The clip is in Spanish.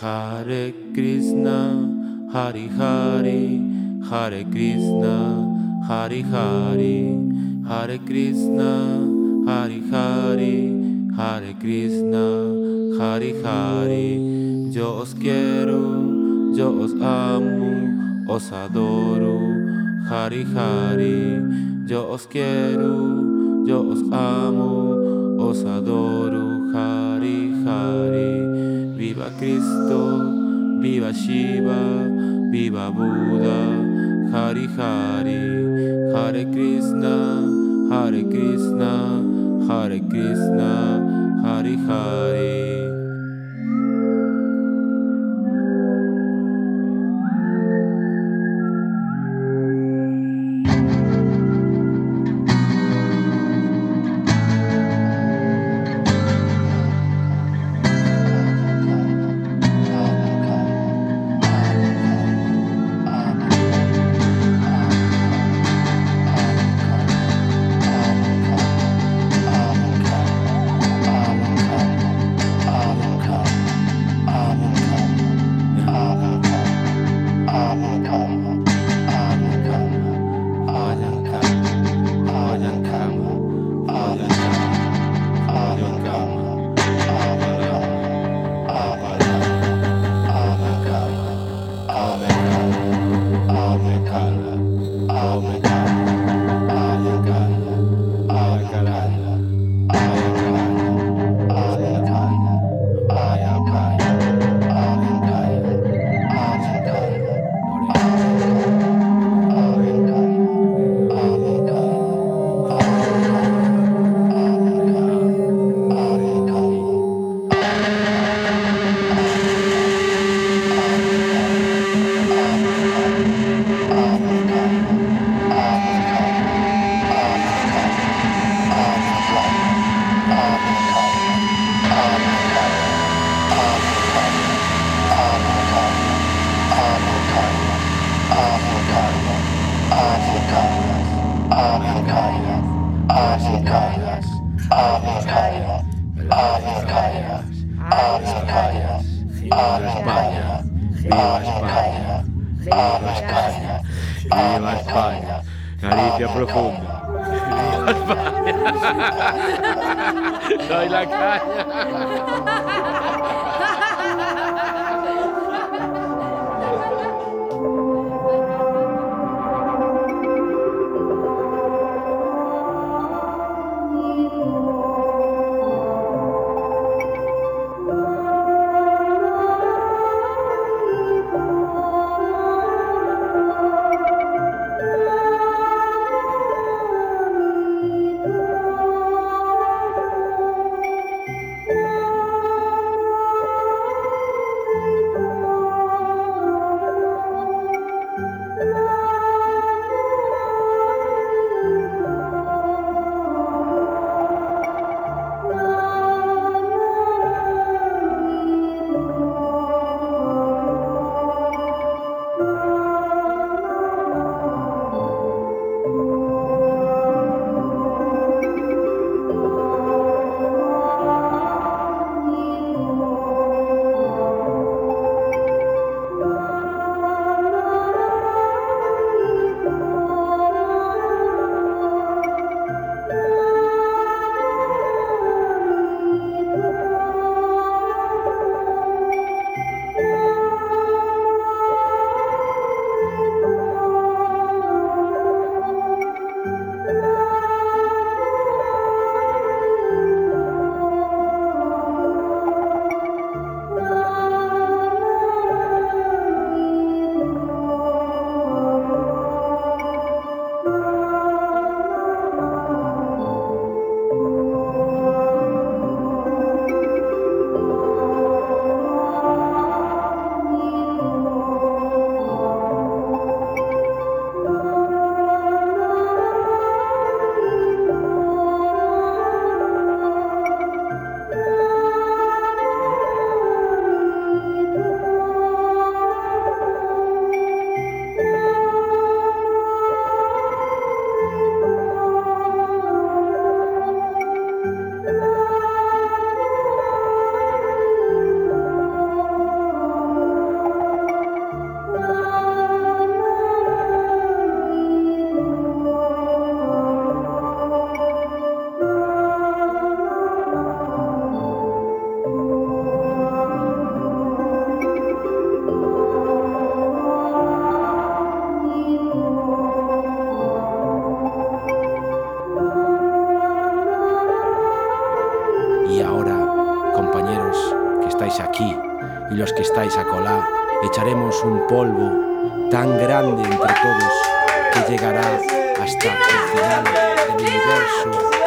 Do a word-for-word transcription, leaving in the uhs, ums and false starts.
Hare Krishna, Hari Hari, Hare Krishna, Hari Hari, Hare Krishna, Hari Hari, Hare Krishna, Hari Hari. Yo os quiero, yo os amo, os adoro, Hari Hari. Yo os quiero, yo os amo, os adoro, Hari Hari. Viva Cristo, viva Shiva, viva Buda, Hari Hari. Hare Krishna, Hare Krishna, Hare Krishna, Hari Hari. Viva España. Caricia profunda. Viva España. Doy la caña. aquí y los que estáis acolá, echaremos un polvo tan grande entre todos que llegará hasta el final del universo.